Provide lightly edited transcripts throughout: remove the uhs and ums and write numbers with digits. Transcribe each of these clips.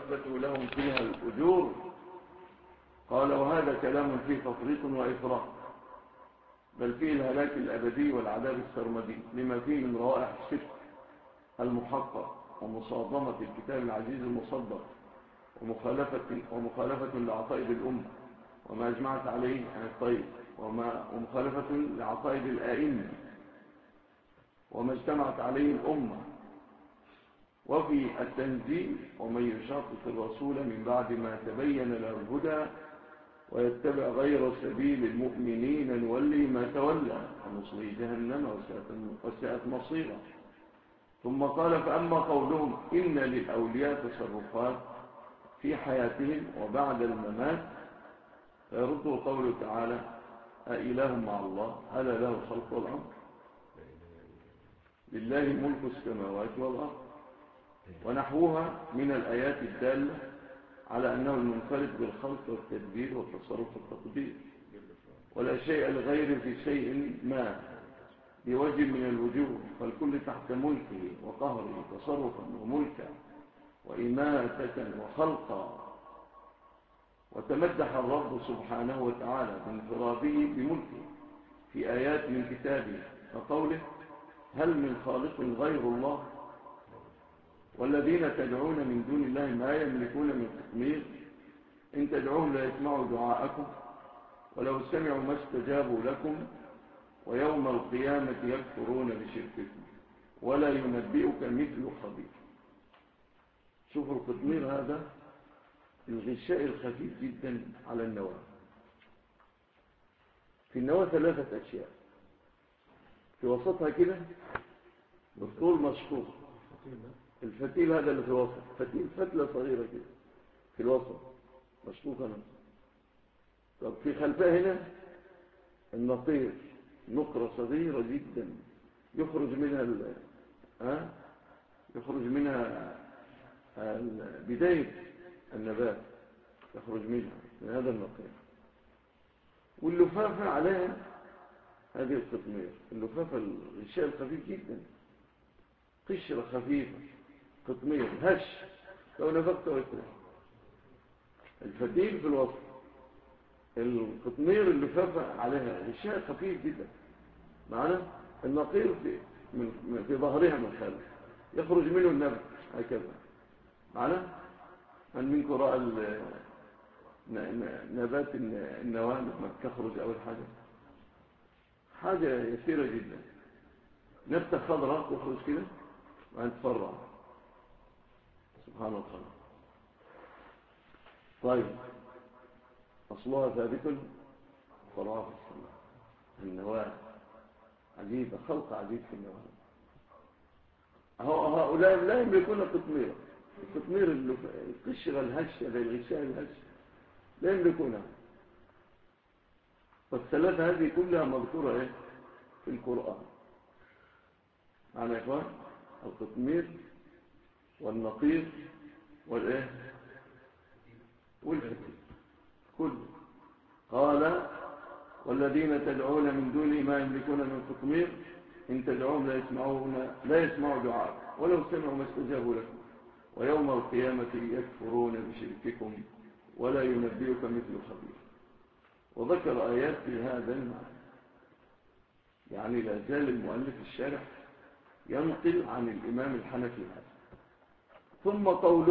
وأثبتوا لهم فيها الأجور. قال وهذا كلام فيه تفريط وإفراط، بل فيه الهلاك الأبدي والعذاب السرمدي لما فيه من روائح الشرك المحقق ومصادمة الكتاب العزيز المصدق ومخالفة لعقائد الأمة وما أجمعت عليه الطيب ومخالفة لعقائد الآئمة وما اجتمعت عليه الأمة. وفي التنزيل ومن يشاقق الرسول من بعد ما تبين له الهدى ويتبع غير سبيل المؤمنين نولي ما تولى ونصليه جهنم وساءت مصيرا. ثم قال فأما قولهم إن للأولياء تصرفات في حياتهم وبعد الممات فيرده قوله تعالى أإله مع الله ألا له الخلق والأمر لله ملك السماوات والأرض ونحوها من الآيات الدالة على أنه المنفرد بالخلق والتدبير والتصرف والتقدير ولا شيء لغيره في شيء ما بوجه من الوجوه، فالكل تحت ملكه وقهره تصرفا وملكا وإماتة وخلقا. وتمدح الرب سبحانه وتعالى بانفراده بملكه في آيات من كتابه فقوله هل من خالق غير الله والذين تدعون من دون الله ما يملكون من قطمير إن تدعوهم لا يسمعوا دعاءكم ولو سمعوا ما استجابوا لكم ويوم القيامة يكفرون بشرككم ولا ينبئك مثل خبير. شوفوا القطمير هذا الغشاء الخفيف جدا على النواة. في النواة 3 أشياء، في وسطها كده بالطول مشقوق، الفتيل هذا اللي في الوسط فتيل فتلة صغيرة كده في الوسط مشقوقة منه. طب في خلفها هنا النطير نقرة صغيرة جدا يخرج منها بداية النبات يخرج منها من هذا النطير. واللفافة عليها هذه القطمير، اللفافة الغشاء الخفيف جدا قشرة خفيفة قطمير هش لو نفقت ويطلع. الفتيل في الوسط، القطمير اللفافة عليها غشاء خفيف جدا معنا. النقير في ظهرها من خلف يخرج منه النبت هكذا معنا. هل منكم رأى نبات النواة لما تخرج أول حاجة يسيرة جدا، نبتة خضراء تخرج كده وأن تفرع سبحان الله. طيب أصلها ثابت فرعها في السماء. النواة عجيبة، خلق عجيب في النواة. هؤلاء لا يملكون قطميرا، القطمير القشرة الهشة بالغشاء الهشة لا يملكونها. فالثلاثة هذه كلها مذكورة في القرآن معنا يا إخوان. القطمير والنقير والفتيل كل. قال والذين تدعون من دونه ما يملكون من قطمير إن تدعوهم لا يسمعوا دعاء ولو سمعوا ما استجابوا لكم ويوم القيامة يكفرون بشرككم ولا ينبئك مثل خبير. وذكر آيات في هذا المعنى، يعني لا زال المؤلف الشارح ينقل عن الإمام الحنفي هذا. ثم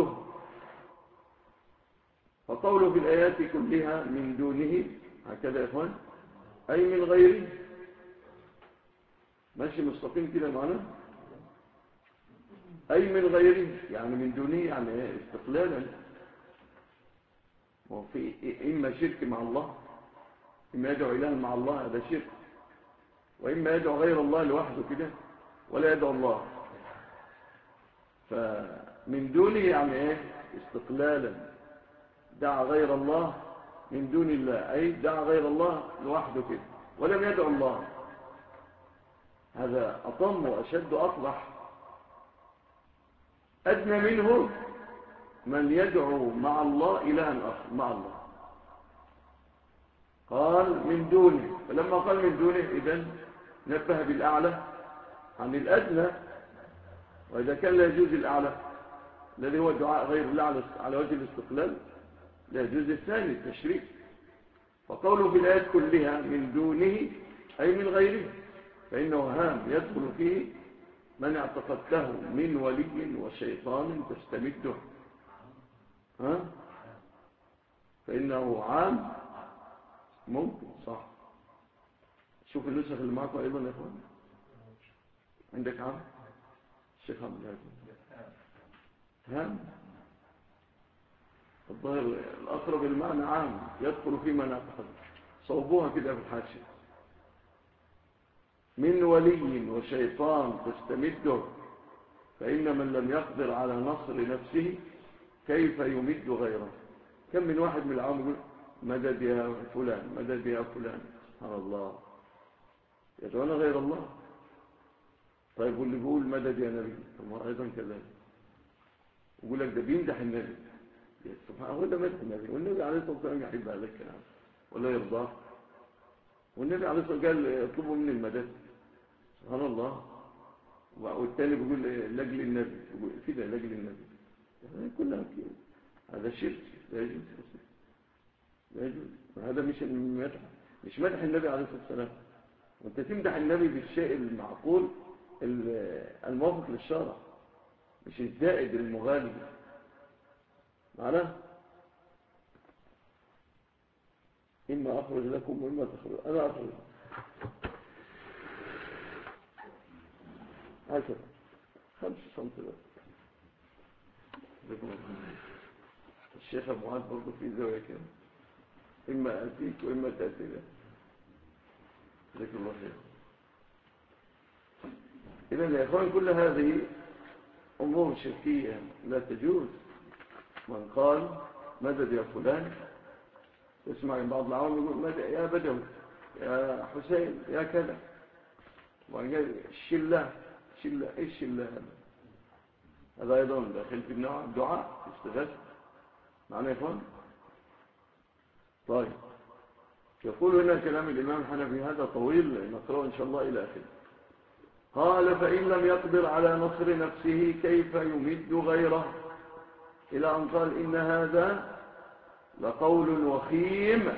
فقوله في الآيات كلها من دونه هكذا يا إخوان أي من غيره، ماشي مستقيم كده معنا، أي من غيره يعني من دونه يعني استقلالا. وفي إما شرك مع الله، إما يدعو إله مع الله هذا شرك، وإما يدعو غير الله لوحده كده ولا يدعو الله. فمن دونه يعني استقلالا، دعا غير الله من دون الله أي دعا غير الله لوحده كده ولم يدعو الله. هذا أطم وأشد أطلح. أدنى منه من يدعو مع الله إلها آخر مع الله. قال من دونه، فلما قال من دونه إذن نبه بالأعلى عن الأدنى، وإذا كان لا يجوز الأعلى الذي هو دعاء غير الله على وجه الاستقلال لا يجوز. الثاني التشريك. فقوله في الآيات كلها من دونه أي من غيره، فإنه هام يدخل فيه من اعتقدته من ولي وشيطان تستمده. ها؟ فإنه عام ممكن صح. شوف النسخ اللي معكم أيضا يا أخوان. عندك عام الشيخ عبد الهادي هام. الظاهر الأقرب المعنى عام يدخل في من اعتقد. صوبوها كده في الحاشية. من ولي وشيطان تستمده، فإن من لم يقدر على نصر نفسه كيف يمد غيره. كم من واحد من العوام يقول مدد يا فلان مدد يا فلان. سبحان الله، يدعون غير الله. طيب واللي بيقول مدد يا نبي ثم أيضا كذلك يقول لك ده بيمدح النبي. سبحان الله، ده مدح النبي، والنبي عليه الصلاة والسلام يحب هذا الكلام ولا يرضاه. والنبي عليه الصلاة والسلام قال اطلبوا مني المدد. سبحان الله. والتاني بيقول لاجل النبي، بيقول كده لاجل النبي. يعني كلها كده. هذا شرك لا يجوز. لا يجوز. هذا مش مدح النبي عليه الصلاة والسلام. وانت تمدح النبي بالشيء المعقول الموافق للشرع، مش الزائد المغالي. معناه إما أخرج لكم وإما تخرج. أنا أخرج هكذا 5 سنتيمتر. الشيخ أبو عاد برضه في زاوية كده، إما أتيك وإما تأتي لك. جزاك الله خير. إذن يا إخوان كل هذه أمور شركية لا تجوز. من قال مدد يا فلان، اسمع بعض العوام يقول مدد يا بدوي يا حسين يا كذا، وقال الشلة إيش الشلة هذا أيضا داخل في النوع الدعاء استغاثة. معنى يا إخوان. طيب يقول هنا كلام الإمام الحنفي هذا طويل نقرأه إن شاء الله إلى آخره. قال فإن لم يقدر على نصر نفسه كيف يمد غيره، إلى أن قال إن هذا لقول وخيم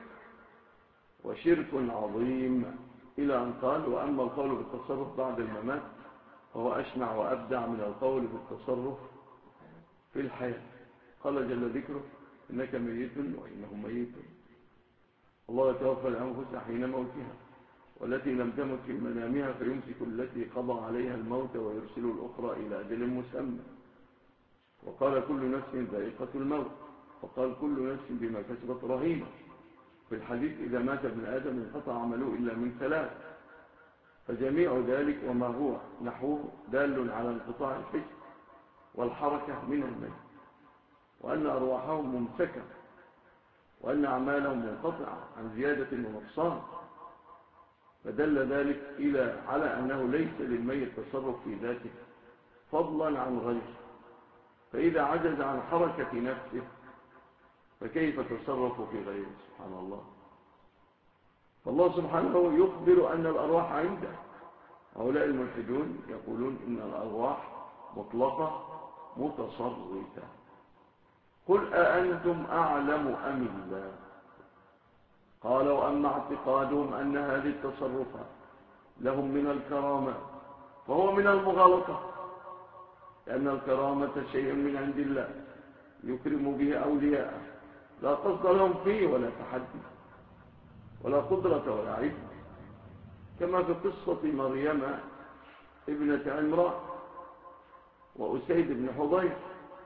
وشرك عظيم، إلى أن قال وأما القول بالتصرف بعد الممات فهو أشنع وأبدع من القول بالتصرف في الحياة. قال جل ذكره إنك ميت وإنهم ميتون. الله يتوفى الأنفس حين موتها والتي لم تمت في منامها فيمسك التي قضى عليها الموت ويرسل الأخرى إلى أجل مسمى. وقال كل نفس ذائقة الموت، وقال كل نفس بما كسبت رهينة. في الحديث إذا مات ابن آدم انقطع عمله إلا من 3، فجميع ذلك وما هو نحوه دال على انقطاع الحس والحركة من الميت، وأن أرواحهم ممسكة، وأن أعمالهم منقطعة عن زيادة ونقصان. فدل ذلك على أنه ليس للميت تصرف في ذاته فضلا عن غيره، فإذا عجز عن حركة نفسه فكيف تصرف في غيره؟ سبحان الله. فالله سبحانه يخبر أن الأرواح عنده. هؤلاء الملحدون يقولون إن الأرواح مطلقة متصرفة. قل أأنتم أعلم أم الله؟ قال وأما اعتقادهم أن هذه التصرفات لهم من الكرامة فهو من المغالطة، لأن الكرامة شيء من عند الله يكرم به أولياءه، لا قصد لهم فيه ولا تحدي ولا قدرة ولا علم، كما في قصة مريم ابنة عمران وأسيد بن حضير.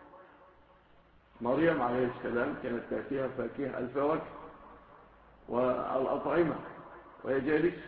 مريم عليه السلام كانت تأتيها فاكهة الفواكه والأطعمة وهي جالسة،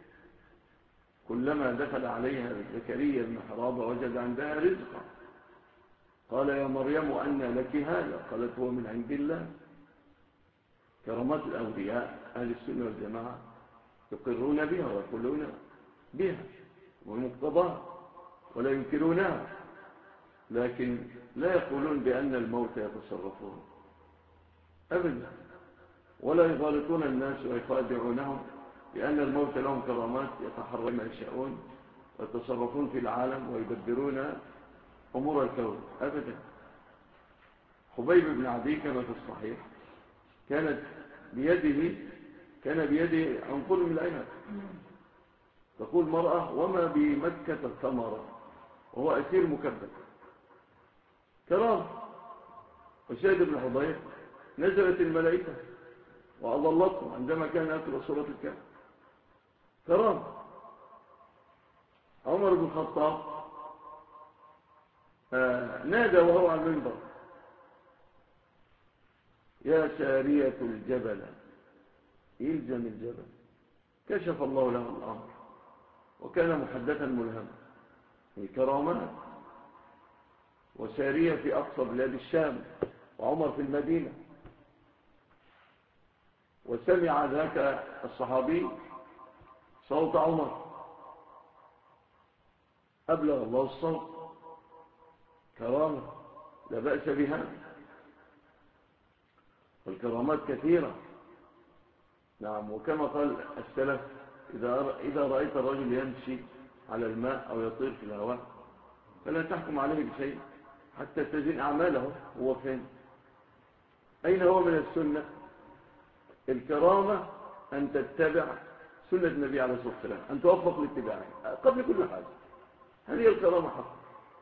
كلما دخل عليها زكريا المحراب وجد عندها رزقا قال يا مريم أنى لك هذا؟ قالت هو من عند الله. كرامات الأولياء أهل السنة والجماعة يقرون بها ويقولون بها ومقتضاها ولا ينكرونها، لكن لا يقولون بأن الموت يتصرفون أبدا، ولا يغالطون الناس ويخادعونهم بأن الموت لهم كرامات يتحرون ما يشاءون ويتصرفون في العالم ويدبرون أمور الكون أبدا. حبيب بن عدي كما في الصحيح كان بيده عنقود من العنب. تقول مرأة: وما بمكة ثمرة، وهو أسير مكبد كرام. وشاهد بن حضير نزلت الملائكة وأضلته عندما كان يقرأ سورة الكهف كرام. عمر بن الخطاب نادى وهو على المنبر: يا سارية الجبل، يلزم الجبل. كشف الله له الأمر وكان محدثا ملهما. كرامات. وسارية في أقصى بلاد الشام وعمر في المدينة. وسمع ذاك الصحابي صوت عمر، أبلغ الله الصوت. كرامة لا بأس بها. والكرامات كثيرة. نعم. وكما قال السلف: إذا رأيت الرجل يمشي على الماء أو يطير في الهواء فلا تحكم عليه بشيء حتى تزن أعماله. هو فين؟ أين هو من السنة؟ الكرامة أن تتبع سنة النبي عليه الصلاة والسلام، أن توفق لاتباعه قبل كل حاجة. هذه الكرامة حق.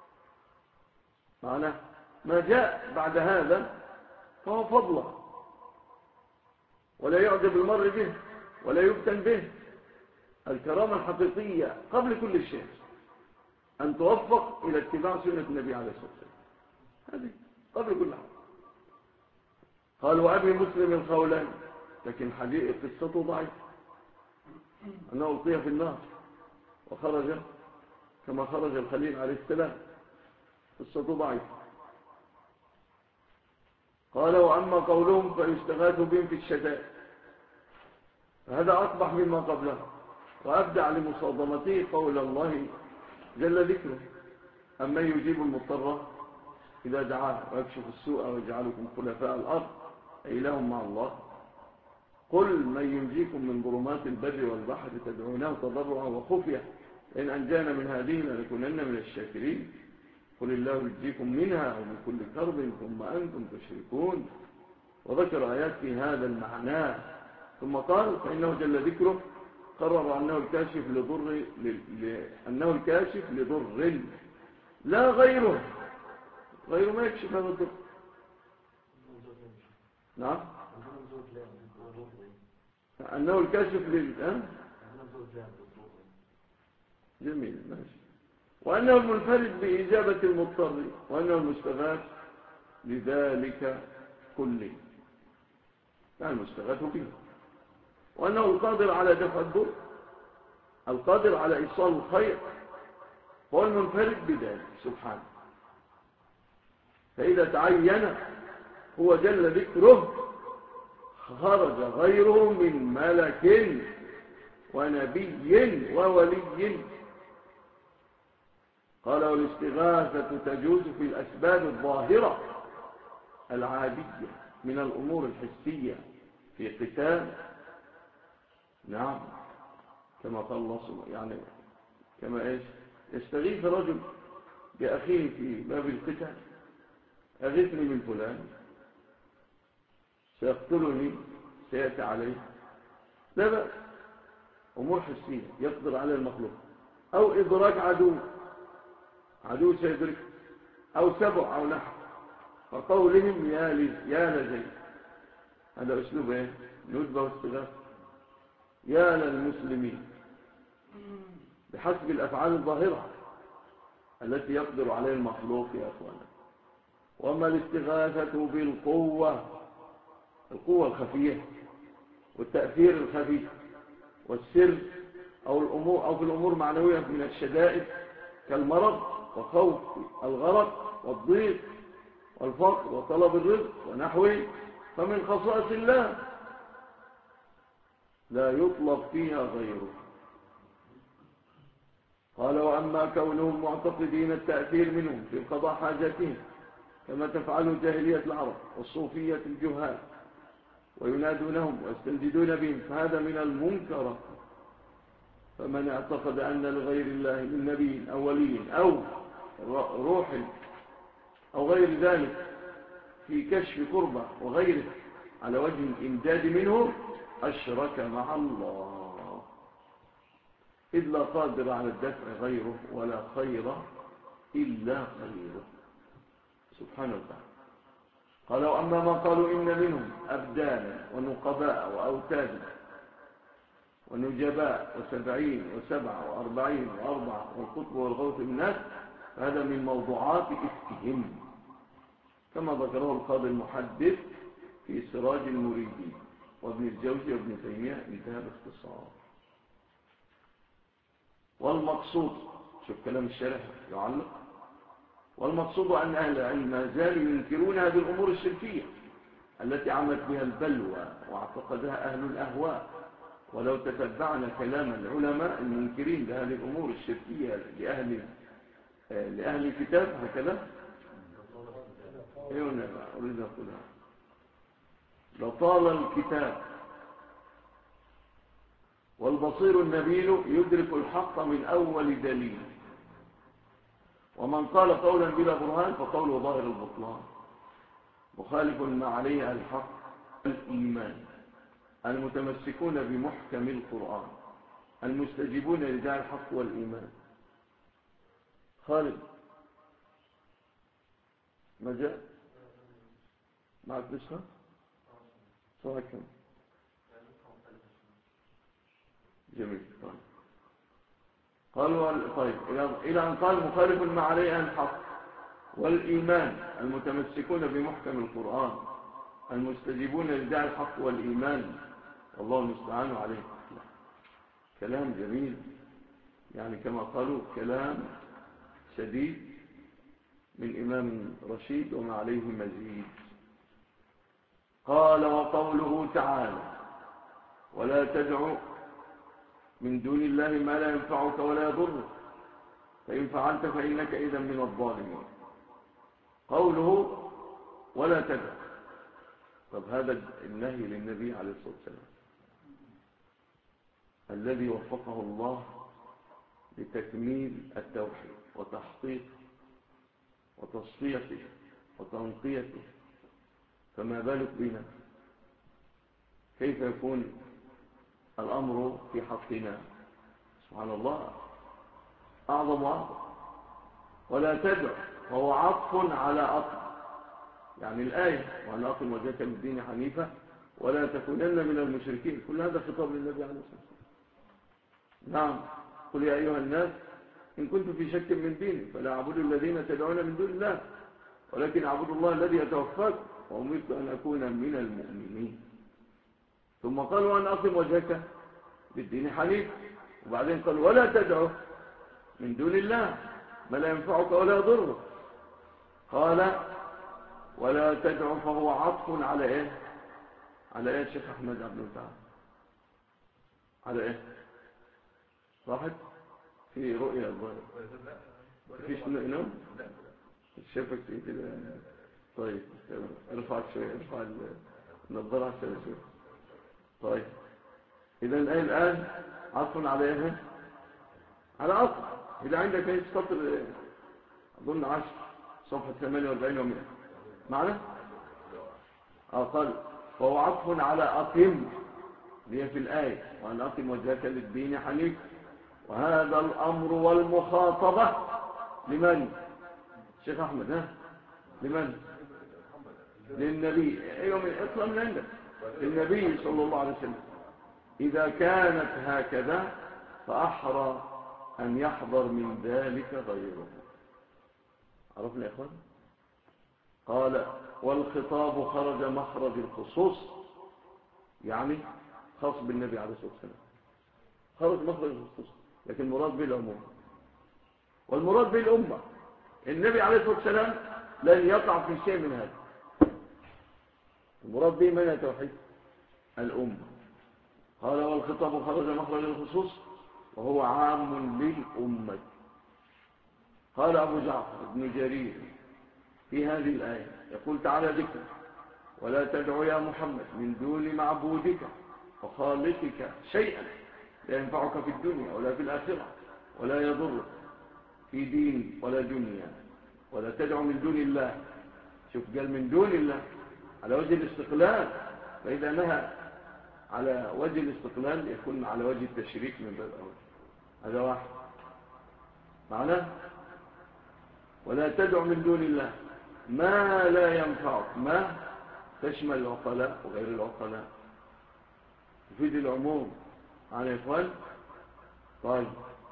معناه ما جاء بعد هذا فهو فضله، ولا يعجب المرء به ولا يفتن به. الكرامة الحقيقية قبل كل شيء أن توفق إلى اتباع سنة النبي عليه الصلاة والسلام. هذه قبل كل حاجة. قال: وأبي مسلم الخولاني، لكن حديث قصته ضعيف، أنه ألقي في النار وخرج كما خرج الخليل عليه السلام. قصته ضعيف. قال: وأما قولهم فيستغاث بهم في الشتاء، فهذا أقبح مما قبله وأبدع لمصادمته قول الله جل ذكره: أما يجيب المضطر إذا دعاه ويكشف السوء ويجعلكم خلفاء الأرض أإله مع الله. قل من ينجيكم من ظلمات البر والبحر تدعونه تضرعا وخفية إن أنجانا من هذه لنكونن من الشاكرين. قل الله ينجيكم منها ومن كل كرب ثم أنتم تشركون. وذكر آيات في هذا المعنى. ثم قال: فإنه جل ذكره قرر أنه الكاشف لضر لا غيره ما يكشف هذا الضر. نعم. أنه الكاشف جميل، ماشي. وأنه المنفرد بإجابة المضطر، وأنه المستغاث لذلك كله، يعني المستغاث به. وأنه القادر على دفع الضر، القادر على إيصال الخير، هو المنفرد بذلك سبحانه. فإذا تعين هو جل ذكره خرج غيره من ملك ونبي وولي. قال: والاستغاثة تجوز في الأسباب الظاهرة العادية من الأمور الحسية في قتال. نعم. كما قال الله سبحانه، يعني كما يستغيث رجل بأخيه في باب القتال: أغثني من فلان سيقتلني سيأتي عليه. لا بأس. أمور حسية يقدر على المخلوق، أو إدراك عدو سيدرك، أو سبع أو نحو. فقولهم يا لزي، هذا أسلوب ندبة واستغاثة. يا للمسلمين، بحسب الأفعال الظاهرة التي يقدر عليها المخلوق يا أخوانا. وما الاستغاثة بالقوة، القوة الخفية والتأثير الخفي والسر، أو في الأمور معنوية من الشدائد كالمرض وخوف الغرق والضيق والفقر وطلب الرزق ونحوه، فمن خصائص الله لا يطلب فيها غيره. قال: وأما كونهم معتقدين التأثير منهم في قضاء حاجاتهم كما تفعله جاهلية العرب والصوفية الجهال، وينادونهم ويستنجدون بهم، فهذا من المنكر. فمن اعتقد أن لغير الله من نبي أو ولي أو روح أو غير ذلك في كشف قربة وغيره على وجه الإمداد منه أشرك مع الله، إذ لا قادر على الدفع غيره ولا خير إلا خيره سبحانه وتعالى. قالوا أما ما قالوا إن منهم أبدانا ونقباء وأوتادا ونجباء وسبعين وسبعة وأربعين وأربعة والقطب والغوث الناس، هذا من موضوعات إفكهم كما ذكره القاضي المحدث في سراج المريدين وابن الجوزي وابن تيمية، انتهى باختصار. والمقصود، شوف كلام الشارح يعلق، والمقصود أن أهل العلم ما زالوا ينكرون هذه الأمور الشركية التي عمت بها البلوى واعتقدها أهل الأهواء. ولو تتبعنا كلام العلماء المنكرين لهذه الأمور الشركية لأهل الكتاب هكذا أريد أقولها لطال الكتاب والبصير النبيل يدرك الحق من أول دليل، ومن قال قولا بلا برهان فقوله ظاهر البطلان، مخالف ما عليه الحق الإيمان، المتمسكون بمحكم القرآن، المستجيبون لداعي الحق والإيمان. خالد ما جاء معك نسخة صحيح كم جميل. قالوا طيب إلى أن قال مخالف ما عليه الحق والإيمان، المتمسكون بمحكم القرآن، المستجيبون لداعي الحق والإيمان، والله المستعان عليه. كلام جميل، يعني كما قالوا كلام شديد من إمام رشيد وما عليه مزيد. قال وقوله تعالى ولا تدع من دون الله ما لا ينفعك ولا يضرك فإن فعلت فإنك إذا من الظالمين. قوله ولا تدع، طب هذا النهي للنبي عليه الصلاة والسلام الذي وفقه الله لتكميل التوحيد وتحقيقه وتصفيته وتنقيته، فما بالك بنا؟ كيف يكون الأمر في حقنا؟ سبحان الله، أعظم وأعظم. ولا تدع وهو عطف على عطف، يعني الآية وأن أقم وجهك للدين حنيفة ولا تكونن من المشركين، كل هذا خطاب للنبي عليه الصلاة والسلام. نعم، قل يا أيها الناس إن كنتم في شك من ديني فلا أعبد الذين تدعون من دون الله ولكن أعبد الله الذي يتوفاكم وأمرت أن أكون من المؤمنين. ثم قال وأن أقم وجهك للدين حنيفة، وبعدين قال ولا تدعو من دون الله ما لا ينفعك ولا يضرك. قال ولا تدعو فهو عطف على إيه؟ على إيه الشيخ أحمد عبد المتعال؟ على إيه؟ صاحب في رؤية الظاهر فيش نوم شافك كده. طيب ارفع شوية، ارفع النظارة شوية. طيب إذا الآن عطف على إيه؟ على عطف. إذا عندك ايش سطر أظن 10 صفحة 48 و100 معنا؟ قال فهو عطف على أقم هي في الآية وأن أقم وجهك للدين حنيف، وهذا الأمر والمخاطبة لمن؟ الشيخ أحمد ها؟ لمن؟ للنبي. أيوة من اطلع من عندك، للنبي صلى الله عليه وسلم. إذا كانت هكذا فأحرى أن يحضر من ذلك غيره. عرفنا يا إخوان؟ قال والخطاب خرج مخرج الخصوص، يعني خاص بالنبي عليه الصلاة والسلام، خرج مخرج الخصوص، لكن المراد به العموم والمراد به الأمة. النبي عليه الصلاة والسلام لن يقع في شيء من هذا. المراد به من التوحيد؟ الأمة. قال والخطاب خرج مخرج الخصوص وهو عام للأمة. قال أبو جعفر بن جرير في هذه الآية يقول تعالى ذكر ولا تدعو يا محمد من دون معبودك وخالقك شيئا لا ينفعك في الدنيا ولا في الآخرة ولا يضرك في دين ولا دنيا، ولا تدعو من دون الله شوف قال من دون الله على وجه الاستقلال، فإذا نهى على وجه الاستقلال يكون على وجه التشريك من باب أول. هذا واحد معناه. ولا تدع من دون الله ما لا ينفعك. ما تشمل العقلاء وغير العقلاء، تفيد العموم. معنا يا إخوان؟ طيب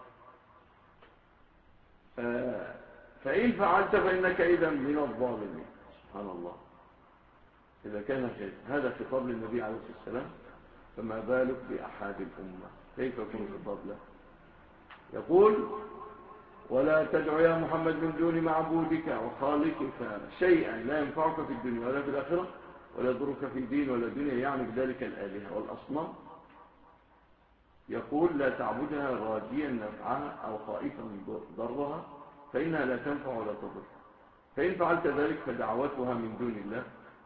فإن فعلت فإنك إذا من الظالمين. سبحان الله. إذا كان هذا خطاب للنبي عليه الصلاة والسلام، فما بالك بأحد الأمة، كيف يكون خطاب له؟ يقول ولا تدع يا محمد من دون معبودك وخالقك شيئا لا ينفعك في الدنيا ولا في الآخرة ولا يضرك في دين ولا دنيا، يعني بذلك الآلهة والأصنام. يقول لا تعبدها راجيا نفعها أو خائفا من ضرها فإنها لا تنفع ولا تضر. فإن فعلت ذلك فدعوتها من دون الله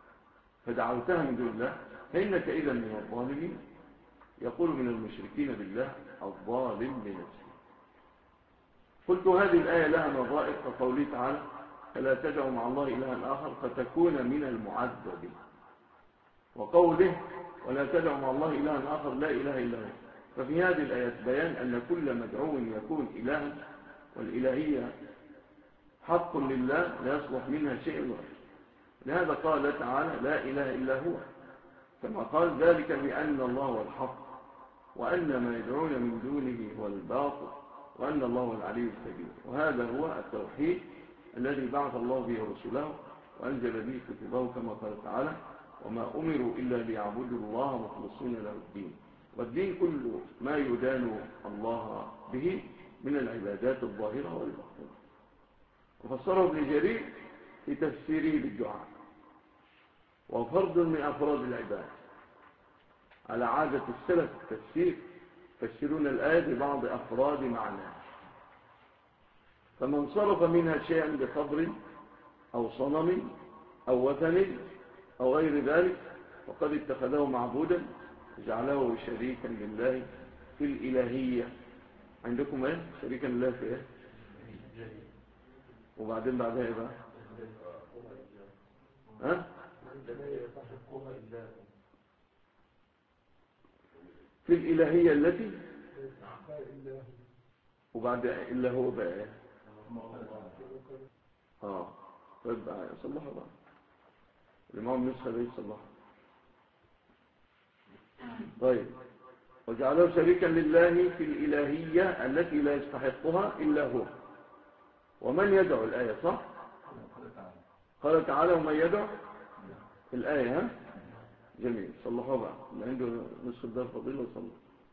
فإنك إذا من الظالمين. يقول من المشركين بالله الظالم لنفسه. قلت هذه الآية لها نظائر كقوله تعالى فلا تدعوا مع الله إلها آخر فتكون من المعذبين، وقوله ولا تدعوا مع الله إلها آخر لا إله إلا هو. ففي هذه الآيات بيان أن كل مدعو يكون إلها، والإلهية حق لله لا يصلح منها شيء غيره. لهذا قال تعالى لا إله إلا هو، كما قال ذلك بأن الله هو الحق وأن ما يدعون من دونه هو الباطل وأن الله هو العلي الكبير. وهذا هو التوحيد الذي بعث الله به رسوله وأنزل به كتبه، كما قال تعالى وما أمروا إلا ليعبدوا الله مخلصين له الدين. والدين كل ما يدان الله به من العبادات الظاهرة والباطنة. وفسره ابن جرير في تفسيره بالدعاء، وفرد من أفراد العباد على عادة السلف التفسير، يفسرون الآية ببعض أفراد معناها. فمن صرف منها شيئا بقبر أو صنم أو وثن أو غير ذلك فقد اتخذه معبودا جعله شريكا لله في الإلهية. عندكم ايه شريكا لله في ايه؟ وبعدين بعدها ايه بقى؟ ها؟ في الإلهية التي وبعد إلا هو بقى ايه؟ طيب صلحها بقى الإمام نسخة ليه صلحها. طيب وجعله شريكا لله في الإلهية التي لا يستحقها إلا هو. ومن يدعو الآية صح؟ قال تعالى ومن يدعو الآية. ها؟ جميل صلحوا بقى اللي عنده نسخة دار فضيلة وصلح.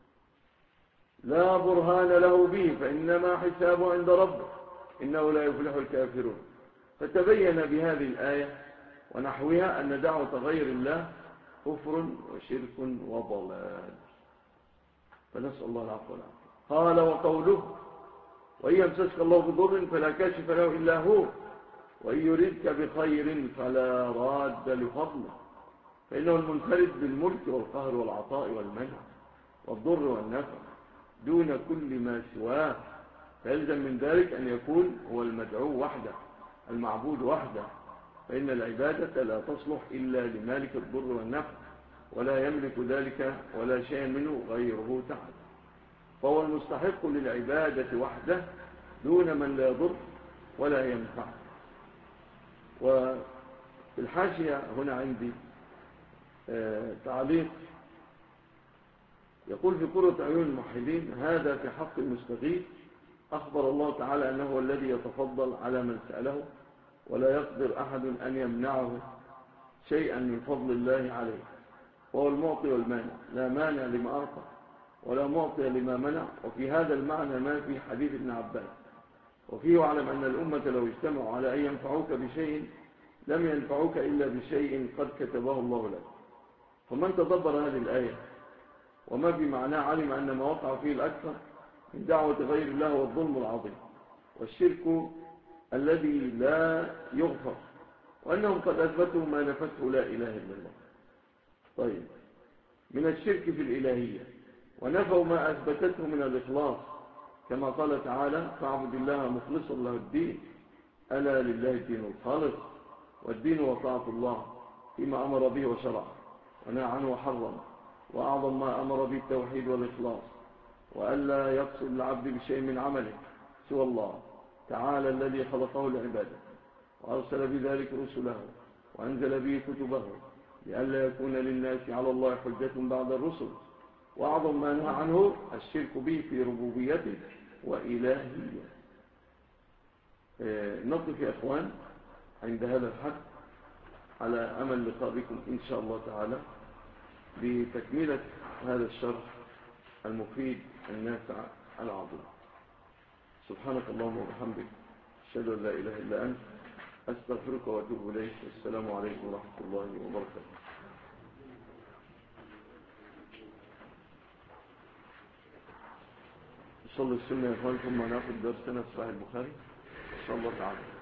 لا برهان له به فإنما حسابه عند ربه إنه لا يفلح الكافرون. فتبين بهذه الآية ونحوها أن دعوة غير الله كفر وشرك وضلال، فنسأل الله العفو والعافية. قال وقوله وإن يمسسك الله بضر فلا كاشف له إلا هو وإن يردك بخير فلا راد لفضله فإنه المنفرد بالملك والقهر والعطاء والمنع والضر والنفع دون كل ما سواه. فيلزم من ذلك أن يكون هو المدعو وحده المعبود وحده، فإن العبادة لا تصلح إلا لمالك الضر والنفع ولا يملك ذلك ولا شيء منه غيره تعالى، فهو المستحق للعبادة وحده دون من لا يضر ولا ينفع. وفي الحاشية هنا عندي تعليق يقول في قرة عيون الموحدين هذا في حق المستغيث أخبر الله تعالى أنه هو الذي يتفضل على من سأله ولا يقدر أحد أن يمنعه شيئا من فضل الله عليه، وهو المعطي والمانع لا مانع لما أعطى ولا معطي لما منع. وفي هذا المعنى ما في حديث ابن عباس وفيه واعلم أن الأمة لو اجتمعوا على أن ينفعوك بشيء لم ينفعوك إلا بشيء قد كتبه الله لك. فمن تدبر هذه الآية وما في معناه علم أن ما وقع فيه الأكثر من دعوة غير الله هو الظلم العظيم والشرك الذي لا يغفر، وأنهم قد أثبتوا ما نفته لا إله إلا الله. طيب من الشرك في الإلهية ونفوا ما أثبتته من الإخلاص كما قال تعالى فاعبد الله مخلصا له الدين ألا لله الدين الخالص. والدين وطاعة الله فيما أمر به وشرع ونهى عنه وحرم، وأعظم ما أمر به التوحيد والإخلاص، وألا يقصد العبد بشيء من عمله سوى الله تعالى الذي خلقه لعباده وأرسل بذلك رسله وأنزل به كتبه لئلا يكون للناس على الله حجة بعد الرسل. وأعظم ما نهى عنه الشرك به في ربوبيته وإلهيته. نقف يا إخوان عند هذا الحد على أمل لقاء بكم إن شاء الله تعالى بتكملة هذا الشرح المفيد النافع العظيم. سبحانك اللهم وبحمدك أشهد أن لا إله إلا أنت أستغفرك وأتوب إليك. السلام عليكم ورحمة الله وبركاته. نصلي السنة يا إخوان ثم نأخذ درسنا في صحيح البخاري إن شاء الله تعالى.